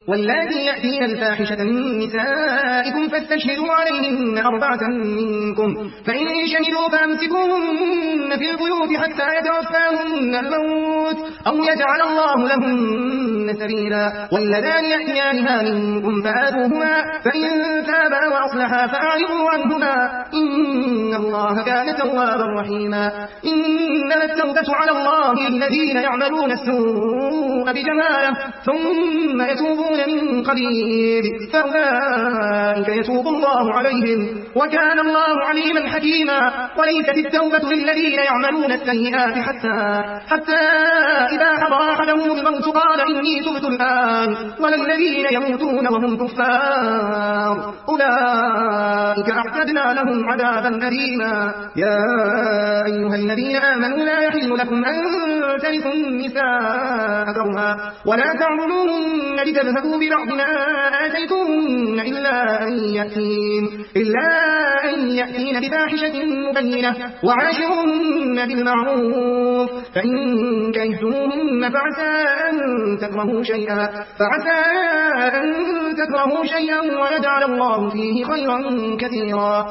واللاتي يأتين الفاحشة من نسائكم فاستشهدوا عليهن 4 منكم، فإن شهدوا فأمسكوهن في البيوت حتى يتوفاهن الموت أو يجعل الله لهن سبيلا. واللذان يأتيانها منكم فآذوهما، فإن تابا وأصلحا فأعرضوا عنهما، إن الله كان توابا رحيما. إنما التوبة على الله الذين يعملون السوء بجهالة ثم يتوبون من قريب فأولئك يتوب الله عليهم وكان الله عليما حكيما. وليست التوبة للذين يعملون السيئات حتى إذا حضر أحدهم الموت قال إني تبت الآن، ولا الذين يموتون وهم كفار أولئك أعتدنا لهم عذابا أليما. يا أيها الذين آمنوا لا يحل لكم أن ترثوا النساء كرها ولا تعضلوهن لتذهبوا ببعض ما آتيتوهن إلا أن يأتين بفاحشة مبينة وعاشروهن بالمعروف، فإن كرهتموهن فعسى أن تكرهوا شيئا ويجعل الله فيه خيرا كثيرا.